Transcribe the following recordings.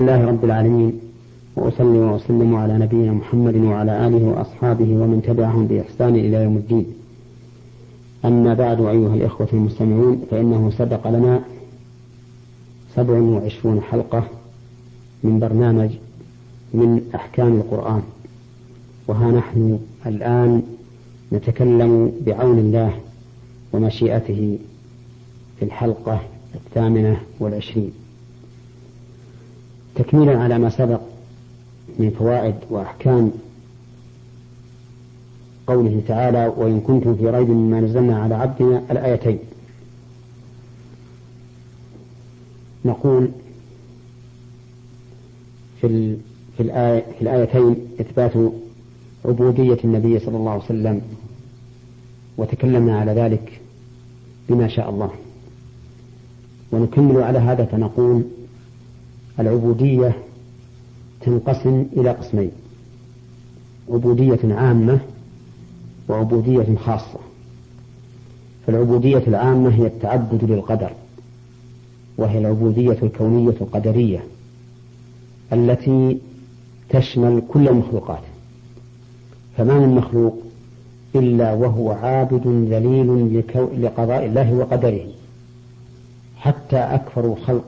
لله رب العالمين، وأصلي وأسلم على نبينا محمد وعلى آله وأصحابه ومن تبعهم بإحسان إلى يوم الدين. أما بعد، أيها الإخوة المستمعون، فإنه سبق لنا 27 حلقة من برنامج من أحكام القرآن، وها نحن الآن نتكلم بعون الله ومشيئته في الحلقة 28 تكميلا على ما سبق من فوائد وأحكام قوله تعالى: وإن كنتم في ريب مما نزلنا على عبدنا، الآيتين. نقول في الآيتين إثبات عبودية النبي صلى الله عليه وسلم، وتكلمنا على ذلك بما شاء الله. ونكمل على هذا فنقول: العبودية تنقسم إلى قسمين: عبودية عامة وعبودية خاصة. فالعبودية العامة هي التعبد للقدر، وهي العبودية الكونية القدرية التي تشمل كل المخلوقات. فما من مخلوق إلا وهو عابد ذليل لقضاء الله وقدره، حتى أكثر الخلق،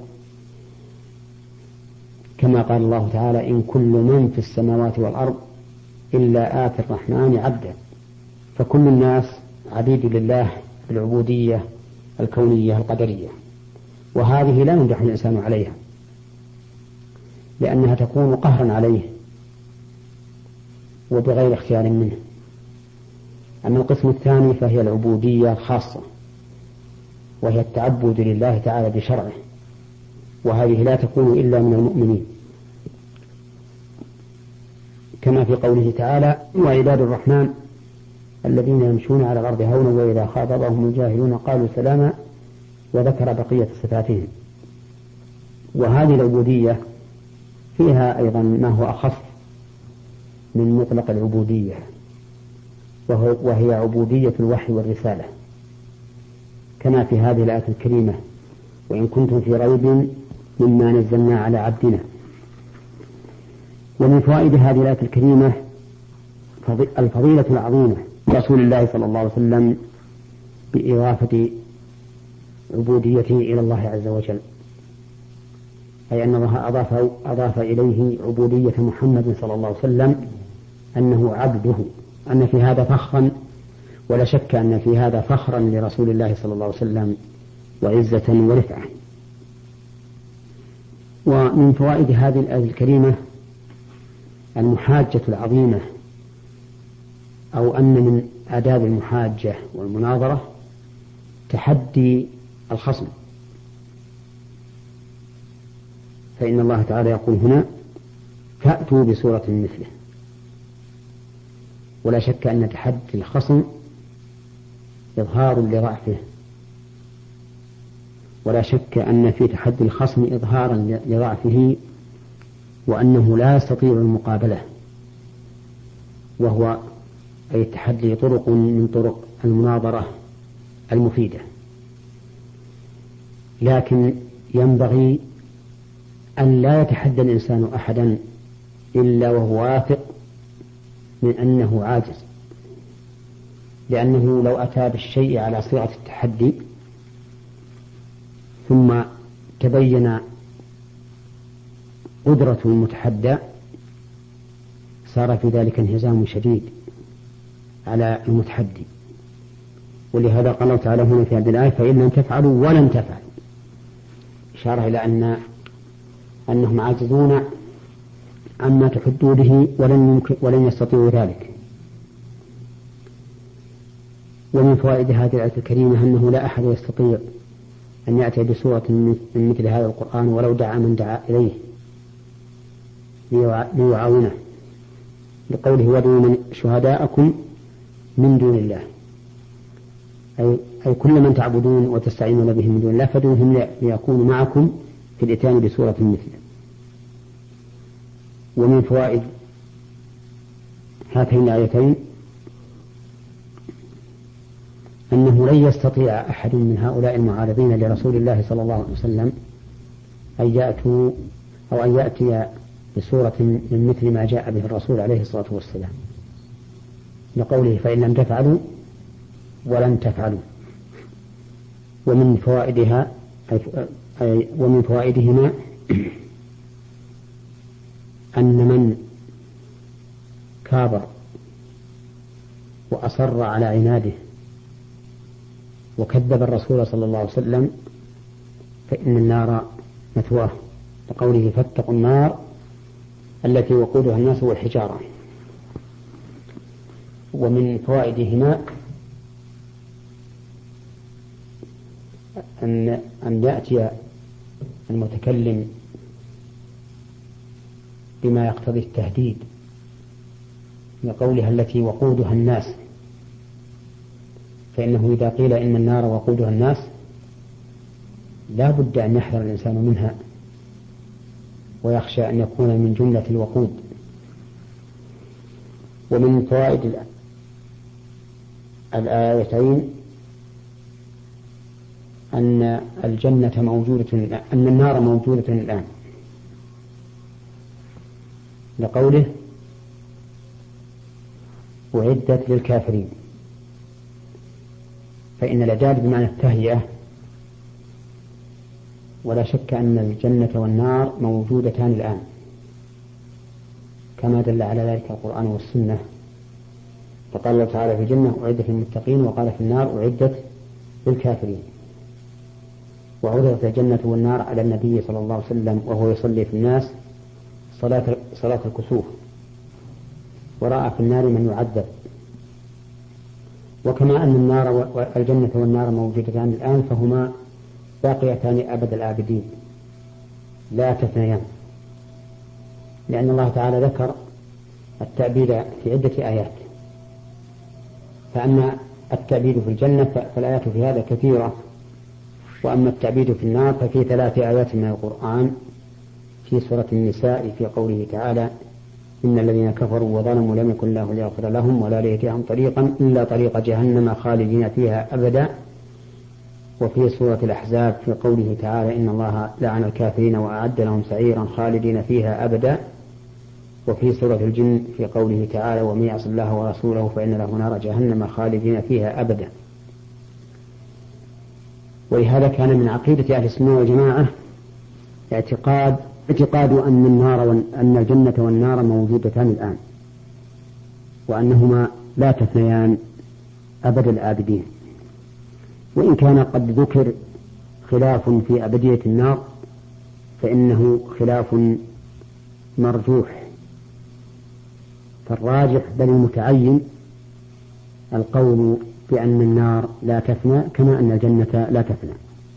كما قال الله تعالى: إن كل من في السماوات والأرض إلا آتي الرحمن عبدا. فكل الناس عبيد لله بالعبودية الكونية القدرية، وهذه لا ينجح الإنسان عليها، لأنها تكون قهرا عليه وبغير اختيار منه. أما القسم الثاني فهي العبودية الخاصة، وهي التعبد لله تعالى بشرعه، وهذه لا تكون إلا من المؤمنين، كما في قوله تعالى: وعباد الرحمن الذين يمشون على الأرض هونا وإذا خاطبهم الجاهلون قالوا سلاما، وذكر بقية صفاتهم. وهذه العبودية فيها أيضا ما هو أخف من مطلق العبودية، وهي عبودية الوحي والرسالة، كما في هذه الآية الكريمة: وإن كنتم في ريب مما نزلنا على عبدنا. ومن فوائد هذه الآية الكريمة الفضيلة العظيمة رسول الله صلى الله عليه وسلم بإضافة عبوديته إلى الله عز وجل، أي أن الله أضاف إليه عبودية محمد صلى الله عليه وسلم، أنه عبده، أن في هذا فخرا، ولا شك أن في هذا فخرا لرسول الله صلى الله عليه وسلم وعزة ورفعة. ومن فوائد هذه الآية الكريمة المحاجة العظيمة، أو أن من آداب المحاجة والمناظرة تحدي الخصم. فإن الله تعالى يقول هنا: فأتوا بسورة مثله. ولا شك أن تحدي الخصم إظهار لضعفه، ولا شك أن في تحدي الخصم إظهارا لضعفه، وأنه لا يستطيع المقابلة، وهو أي التحدي طرق من طرق المناظرة المفيدة. لكن ينبغي أن لا يتحدى الإنسان أحدا إلا وهو واثق من أنه عاجز، لأنه لو أتى بالشيء على صيغة التحدي ثم تبين قدرة المتحدى صار في ذلك انهزام شديد على المتحدي. ولهذا قال الله تعالى هنا في هذه الآية: فإن لم تفعلوا ولن تفعلوا، إشارة إلى أنهم عاجزون عما تحدوا به ولن يستطيعوا ذلك. ومن فوائد هذه الآية الكريمة أنه لا أحد يستطيع أن يأتي بسورة من مثل هذا القرآن ولو دعا من دعا إليه ليعاونه، لقوله: وادعوا شهداءكم من دون الله، أي كل من تعبدون وتستعينون به من دون الله فادعوهم ليكونوا معكم في الإتيان بسورة مثله. ومن فوائد هاتين الآيتين أنه لن يستطيع أحد من هؤلاء المعارضين لرسول الله صلى الله عليه وسلم أو أن يأتي بسورة من مثل ما جاء به الرسول عليه الصلاة والسلام، لقوله فإن لم تفعلوا ولن تفعلوا. ومن فوائدها ومن فوائدهما أن من كابر وأصر على عناده وكذب الرسول صلى الله عليه وسلم فإن النار مثواه، لقوله فاتقوا النار التي وقودها الناس والحجارة. ومن فوائدهما أن يأتي المتكلم بما يقتضي التهديد، لقولها التي وقودها الناس، فإنه إذا قيل إن النار وقودها الناس لا بد أن يحذر الإنسان منها ويخشى أن يكون من جملة الوقود. ومن فوائد الآيتين أن الجنة موجودة، أن النار موجودة الآن، لقوله أعدت للكافرين، فإن الإعداد بمعنى التهيئة، ولا شك أن الجنة والنار موجودتان الآن كما دل على ذلك القرآن والسنة. فقال الله تعالى في الجنة أعدت للمتقين، وقال في النار أعدت للكافرين. وعرضت الجنة والنار على النبي صلى الله عليه وسلم وهو يصلي في الناس صلاة الكسوف، ورأى في النار من يعذب. وكما أن الجنة والنار موجودتان الآن فهما باقيتان أبد الآبدين لا تثنيان، لأن الله تعالى ذكر التأبيد في عدة آيات. فأما التأبيد في الجنة فالآيات في هذا كثيرة، وأما التأبيد في النار ففي 3 آيات من القرآن في سورة النساء في قوله تعالى إن الذين كفروا وظلموا لم يكن الله ليغفر لهم ولا ليهديهم طريقا إلا طريق جهنم خالدين فيها أبدا. وفي سورة الأحزاب في قوله تعالى إن الله لعن الكافرين وأعد لهم سعيرا خالدين فيها أبدا. وفي سورة الجن في قوله تعالى ومن يعص الله ورسوله فإن له نار جهنم خالدين فيها أبدا. ولهذا كان من عقيدة أهل السنة والجماعة اعتقاد أن الجنة والنار موجودتان الآن، وأنهما لا تثنيان أبد الآبدين. وإن كان قد ذكر خلاف في أبدية النار فإنه خلاف مرجوح، فالراجح بل المتعين القول بأن النار لا تفنى كما أن الجنة لا تفنى.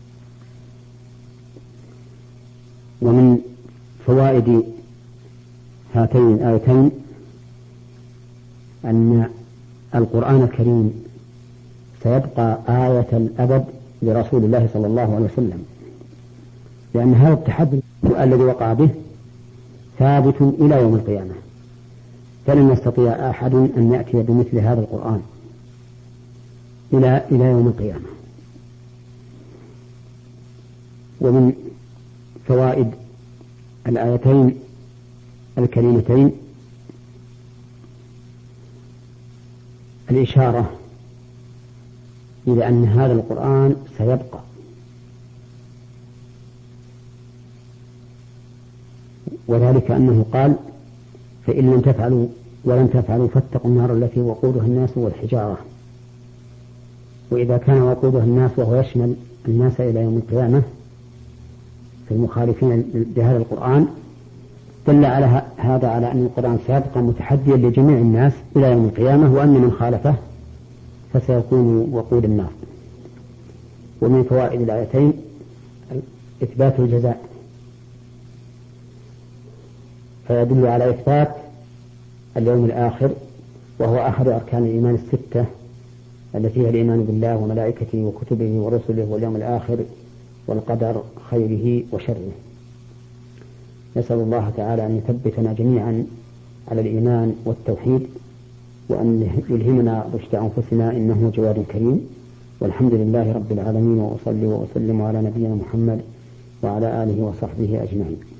ومن فوائد هاتين الآيتين أن القرآن الكريم سيبقى آية الأبد لرسول الله صلى الله عليه وسلم، لأن هذا التحدي الذي وقع به ثابت إلى يوم القيامة، فلن يستطيع أحد أن يأتي بمثل هذا القرآن إلى يوم القيامة. ومن فوائد الآيتين الكريمتين الإشارة إلى أن هذا القرآن سيبقى، وذلك أنه قال فإن لم تفعلوا ولن تفعلوا فاتقوا النار التي وقودها الناس والحجارة. وإذا كان وقودها الناس وهو يشمل الناس إلى يوم القيامة في المخالفين بهذا القرآن دل على هذا على أن القرآن سيبقى متحديا لجميع الناس إلى يوم القيامة، وأن من خالفه فسيكون وقود النار. ومن فوائد الآيتين إثبات الجزاء، فيدل على إثبات اليوم الآخر، وهو أحد أركان الإيمان الستة التي هي الإيمان بالله وملائكته وكتبه ورسله واليوم الآخر والقدر خيره وشره. نسأل الله تعالى أن يثبتنا جميعا على الإيمان والتوحيد، وأن يلهمنا رشد أنفسنا إنه جواد كريم. والحمد لله رب العالمين، وأصلي وأسلم على نبينا محمد وعلى آله وصحبه أجمعين.